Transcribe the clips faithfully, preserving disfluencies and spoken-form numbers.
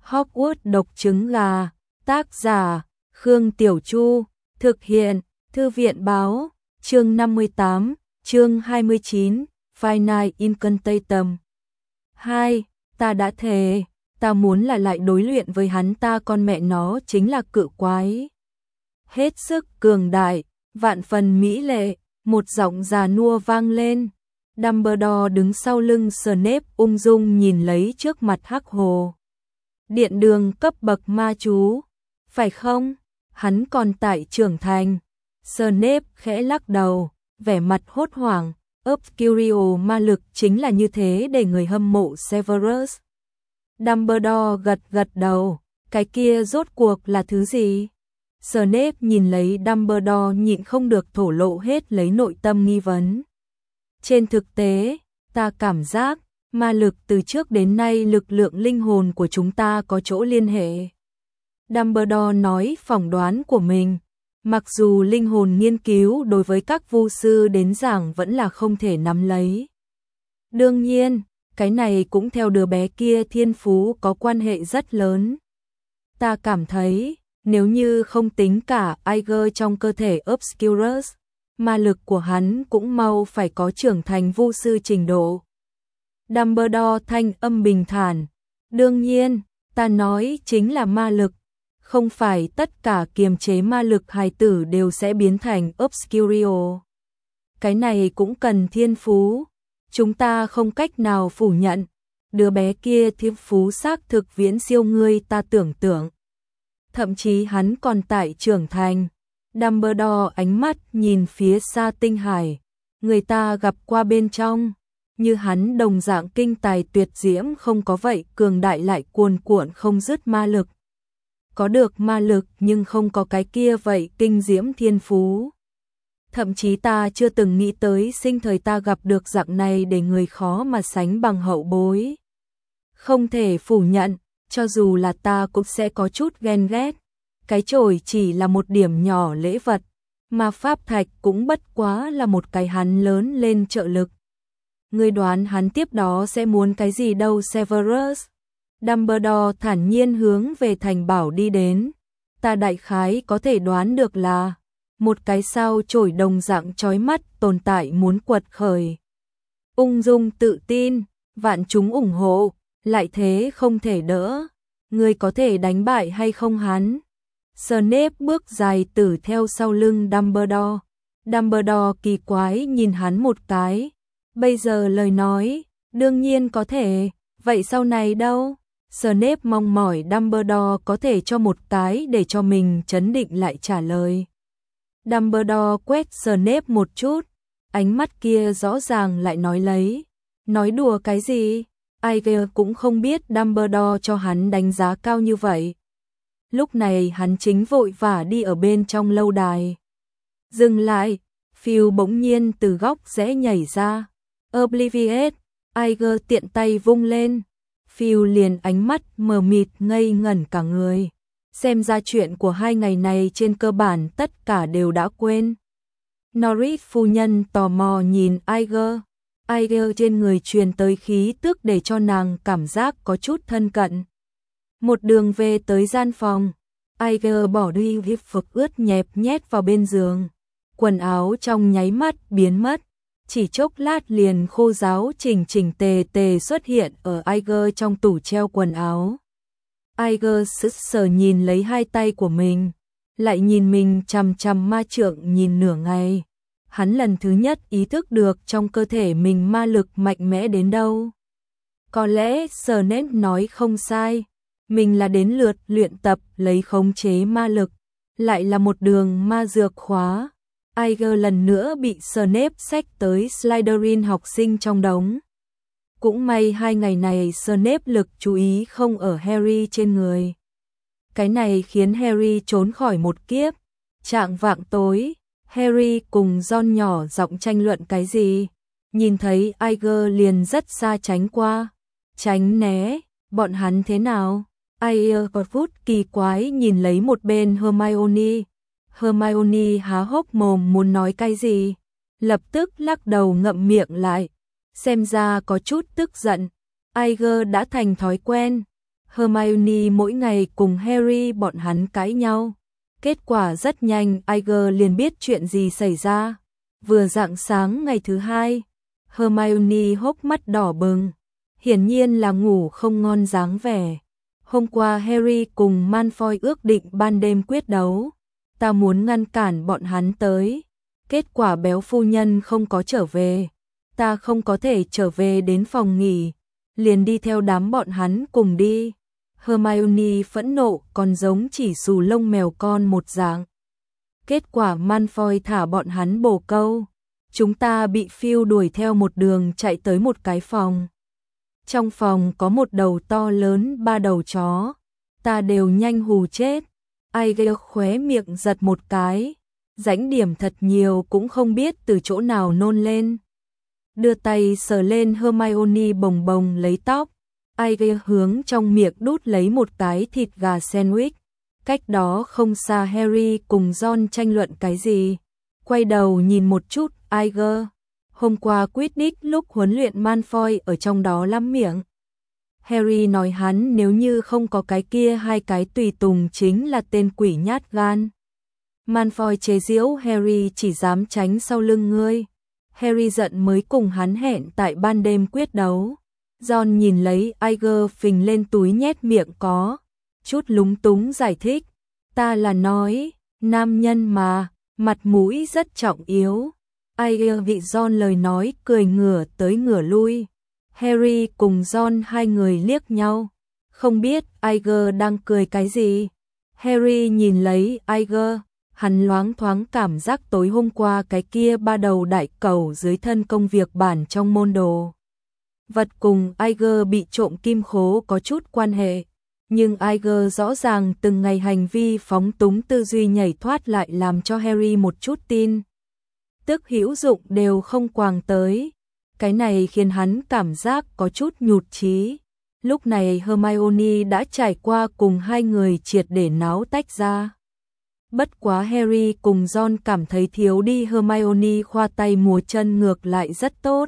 Hogwarts độc trứng gà, tác giả, Khương Tiểu Chu, thực hiện, Thư viện báo, chương năm mươi tám, chương hai mươi chín, Final Incantatem. hai. Ta đã thề, ta muốn là lại đối luyện với hắn, ta con mẹ nó chính là cự quái. Hết sức cường đại, vạn phần mỹ lệ, một giọng già nua vang lên. Dumbledore đứng sau lưng Snape ung dung nhìn lấy trước mặt Hắc Hồ. Điện đường cấp bậc ma chú, phải không? Hắn còn tại trưởng thành. Snape khẽ lắc đầu, vẻ mặt hốt hoảng. Obscurio ma lực chính là như thế để người hâm mộ Severus. Dumbledore gật gật đầu, cái kia rốt cuộc là thứ gì? Snape nhìn lấy Dumbledore nhịn không được thổ lộ hết lấy nội tâm nghi vấn. Trên thực tế, ta cảm giác, ma lực từ trước đến nay lực lượng linh hồn của chúng ta có chỗ liên hệ. Dumbledore nói phỏng đoán của mình, mặc dù linh hồn nghiên cứu đối với các vu sư đến giảng vẫn là không thể nắm lấy. Đương nhiên, cái này cũng theo đứa bé kia thiên phú có quan hệ rất lớn. Ta cảm thấy, nếu như không tính cả Aeger trong cơ thể Obscurus, ma lực của hắn cũng mau phải có trưởng thành vu sư trình độ. Dumbledore thanh âm bình thản, đương nhiên, ta nói chính là ma lực, không phải tất cả kiềm chế ma lực hài tử đều sẽ biến thành Obscurio. Cái này cũng cần thiên phú, chúng ta không cách nào phủ nhận, đứa bé kia thiên phú xác thực viễn siêu ngươi ta tưởng tượng. Thậm chí hắn còn tại trưởng thành. Dumbledore ánh mắt nhìn phía xa tinh hải, người ta gặp qua bên trong, như hắn đồng dạng kinh tài tuyệt diễm không có vậy cường đại lại cuồn cuộn không dứt ma lực. Có được ma lực nhưng không có cái kia vậy kinh diễm thiên phú. Thậm chí ta chưa từng nghĩ tới sinh thời ta gặp được dạng này để người khó mà sánh bằng hậu bối. Không thể phủ nhận, cho dù là ta cũng sẽ có chút ghen ghét. Cái chổi chỉ là một điểm nhỏ lễ vật, mà pháp thạch cũng bất quá là một cái hắn lớn lên trợ lực. Ngươi đoán hắn tiếp đó sẽ muốn cái gì đâu Severus? Dumbledore thản nhiên hướng về thành bảo đi đến. Ta đại khái có thể đoán được là một cái sao chổi đồng dạng chói mắt tồn tại muốn quật khởi. Ung dung tự tin, vạn chúng ủng hộ, lại thế không thể đỡ. Ngươi có thể đánh bại hay không hắn? Snape bước dài tử theo sau lưng Dumbledore. Dumbledore kỳ quái nhìn hắn một cái. Bây giờ lời nói, đương nhiên có thể, vậy sau này đâu? Snape mong mỏi Dumbledore có thể cho một cái để cho mình trấn định lại trả lời. Dumbledore quét Snape một chút, ánh mắt kia rõ ràng lại nói lấy. Nói đùa cái gì? Aeger cũng không biết Dumbledore cho hắn đánh giá cao như vậy. Lúc này hắn chính vội vã đi ở bên trong lâu đài. Dừng lại, Phil bỗng nhiên từ góc rẽ nhảy ra. Oblivious, Aeger tiện tay vung lên. Phil liền ánh mắt mờ mịt ngây ngẩn cả người. Xem ra chuyện của hai ngày này trên cơ bản tất cả đều đã quên. Norris phu nhân tò mò nhìn Aeger. Aeger trên người truyền tới khí tức để cho nàng cảm giác có chút thân cận. Một đường về tới gian phòng, Aeger bỏ đi hiệp phục ướt nhẹp nhét vào bên giường. Quần áo trong nháy mắt biến mất, chỉ chốc lát liền khô ráo chỉnh chỉnh tề tề xuất hiện ở Aeger trong tủ treo quần áo. Aeger sững sờ nhìn lấy hai tay của mình, lại nhìn mình chằm chằm ma trượng nhìn nửa ngày. Hắn lần thứ nhất ý thức được trong cơ thể mình ma lực mạnh mẽ đến đâu. Có lẽ Snape nói không sai. Mình là đến lượt luyện tập lấy khống chế ma lực, lại là một đường ma dược khóa. Aeger lần nữa bị Snape xách tới Slytherin học sinh trong đống. Cũng may hai ngày này Snape lực chú ý không ở Harry trên người. Cái này khiến Harry trốn khỏi một kiếp. Chạng vạng tối, Harry cùng Ron nhỏ giọng tranh luận cái gì. Nhìn thấy Aeger liền rất xa tránh qua. Tránh né, bọn hắn thế nào? Aeger có phút kỳ quái nhìn lấy một bên Hermione. Hermione há hốc mồm muốn nói cái gì, lập tức lắc đầu ngậm miệng lại, xem ra có chút tức giận. Aeger đã thành thói quen. Hermione mỗi ngày cùng Harry bọn hắn cãi nhau. Kết quả rất nhanh Iger liền biết chuyện gì xảy ra. Vừa rạng sáng ngày thứ hai, Hermione hốc mắt đỏ bừng, hiển nhiên là ngủ không ngon dáng vẻ. Hôm qua Harry cùng Malfoy ước định ban đêm quyết đấu, ta muốn ngăn cản bọn hắn tới. Kết quả béo phu nhân không có trở về, ta không có thể trở về đến phòng nghỉ, liền đi theo đám bọn hắn cùng đi. Hermione phẫn nộ còn giống chỉ xù lông mèo con một dạng. Kết quả Malfoy thả bọn hắn bồ câu. Chúng ta bị Phil đuổi theo một đường chạy tới một cái phòng. Trong phòng có một đầu to lớn ba đầu chó. Ta đều nhanh hù chết. Iger khóe miệng giật một cái. Rãnh điểm thật nhiều cũng không biết từ chỗ nào nôn lên. Đưa tay sờ lên Hermione bồng bồng lấy tóc. Iger hướng trong miệng đút lấy một cái thịt gà sandwich. Cách đó không xa Harry cùng Ron tranh luận cái gì. Quay đầu nhìn một chút Iger. Hôm qua Quidditch lúc huấn luyện Malfoy ở trong đó lắm miệng. Harry nói hắn nếu như không có cái kia hai cái tùy tùng chính là tên quỷ nhát gan. Malfoy chế giễu Harry chỉ dám tránh sau lưng ngươi. Harry giận mới cùng hắn hẹn tại ban đêm quyết đấu. Ron nhìn lấy Iger phình lên túi nhét miệng có chút lúng túng giải thích. Ta là nói, nam nhân mà, mặt mũi rất trọng yếu. Iger vị Ron lời nói cười ngửa tới ngửa lui. Harry cùng Ron hai người liếc nhau. Không biết Iger đang cười cái gì. Harry nhìn lấy Iger. Hắn loáng thoáng cảm giác tối hôm qua cái kia ba đầu đại cẩu dưới thân công việc bản trong môn đồ vật cùng Iger bị trộm kim khố có chút quan hệ. Nhưng Iger rõ ràng từng ngày hành vi phóng túng tư duy nhảy thoát lại làm cho Harry một chút tin tức hữu dụng đều không quàng tới. Cái này khiến hắn cảm giác có chút nhụt chí. Lúc này Hermione đã trải qua cùng hai người triệt để náo tách ra. Bất quá Harry cùng Ron cảm thấy thiếu đi Hermione khoa tay múa chân ngược lại rất tốt.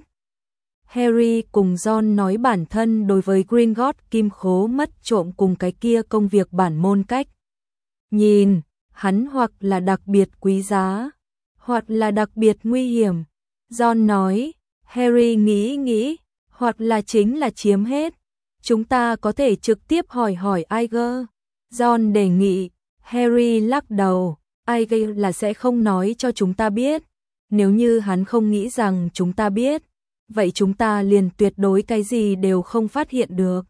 Harry cùng Ron nói bản thân đối với Gringotts kim khố mất trộm cùng cái kia công việc bản môn cách. Nhìn, hắn hoặc là đặc biệt quý giá, hoặc là đặc biệt nguy hiểm. Ron nói, Harry nghĩ nghĩ, hoặc là chính là chiếm hết. Chúng ta có thể trực tiếp hỏi hỏi Iger. Ron đề nghị. Harry lắc đầu, Iger là sẽ không nói cho chúng ta biết. Nếu như hắn không nghĩ rằng chúng ta biết, vậy chúng ta liền tuyệt đối cái gì đều không phát hiện được.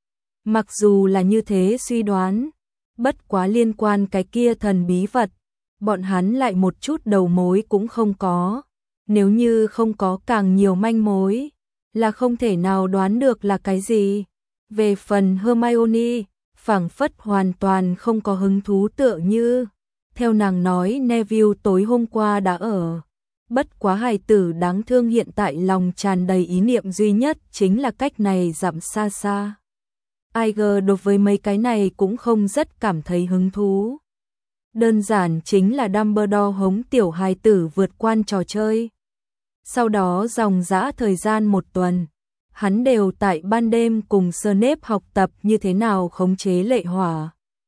Mặc dù là như thế suy đoán, bất quá liên quan cái kia thần bí vật, bọn hắn lại một chút đầu mối cũng không có. Nếu như không có càng nhiều manh mối, là không thể nào đoán được là cái gì. Về phần Hermione, phảng phất hoàn toàn không có hứng thú tựa như. Theo nàng nói Neville tối hôm qua đã ở. Bất quá hài tử đáng thương hiện tại lòng tràn đầy ý niệm duy nhất chính là cách này dặm xa xa. Iger đối với mấy cái này cũng không rất cảm thấy hứng thú. Đơn giản chính là Dumbledore hống tiểu hài tử vượt qua trò chơi. Sau đó dòng dã thời gian một tuần, hắn đều tại ban đêm cùng Snape học tập như thế nào khống chế lệ hỏa.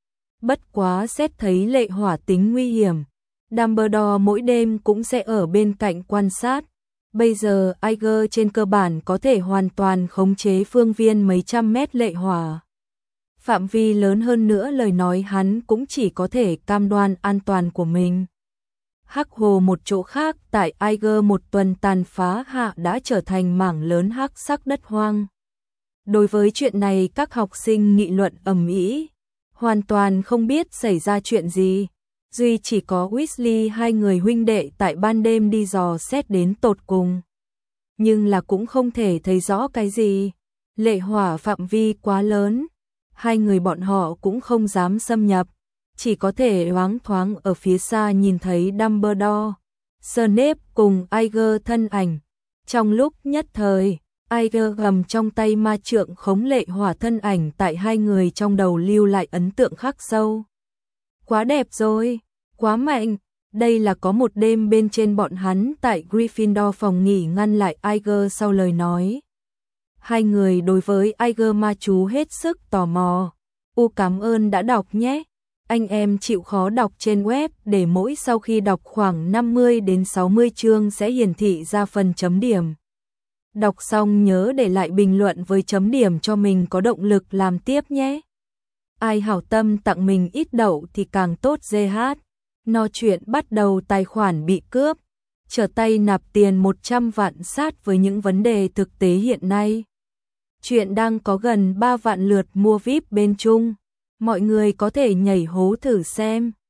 Bất quá xét thấy lệ hỏa tính nguy hiểm, Dumbledore mỗi đêm cũng sẽ ở bên cạnh quan sát. Bây giờ Iger trên cơ bản có thể hoàn toàn khống chế phương viên mấy trăm mét lệ hỏa. Phạm vi lớn hơn nữa lời nói hắn cũng chỉ có thể cam đoan an toàn của mình. Hắc hồ một chỗ khác tại Iger một tuần tàn phá hạ đã trở thành mảng lớn hắc sắc đất hoang. Đối với chuyện này các học sinh nghị luận ầm ĩ, hoàn toàn không biết xảy ra chuyện gì. Duy chỉ có Weasley hai người huynh đệ tại ban đêm đi dò xét đến tột cùng. Nhưng là cũng không thể thấy rõ cái gì. Lệ hỏa phạm vi quá lớn, hai người bọn họ cũng không dám xâm nhập. Chỉ có thể loáng thoáng ở phía xa nhìn thấy Dumbledore, Snape cùng Iger thân ảnh. Trong lúc nhất thời, Iger gầm trong tay ma trượng khống lệ hỏa thân ảnh tại hai người trong đầu lưu lại ấn tượng khắc sâu. Quá đẹp rồi, quá mạnh, đây là có một đêm bên trên bọn hắn tại Gryffindor phòng nghỉ ngăn lại Iger sau lời nói. Hai người đối với Aiger ma chú hết sức tò mò. U cảm ơn đã đọc nhé. Anh em chịu khó đọc trên web để mỗi sau khi đọc khoảng năm mươi đến sáu mươi chương sẽ hiển thị ra phần chấm điểm. Đọc xong nhớ để lại bình luận với chấm điểm cho mình có động lực làm tiếp nhé. Ai hảo tâm tặng mình ít đậu thì càng tốt giê hát. No chuyện bắt đầu tài khoản bị cướp. Trở tay nạp tiền một trăm vạn sát với những vấn đề thực tế hiện nay. Chuyện đang có gần ba vạn lượt mua víp bên Trung. Mọi người có thể nhảy hố thử xem.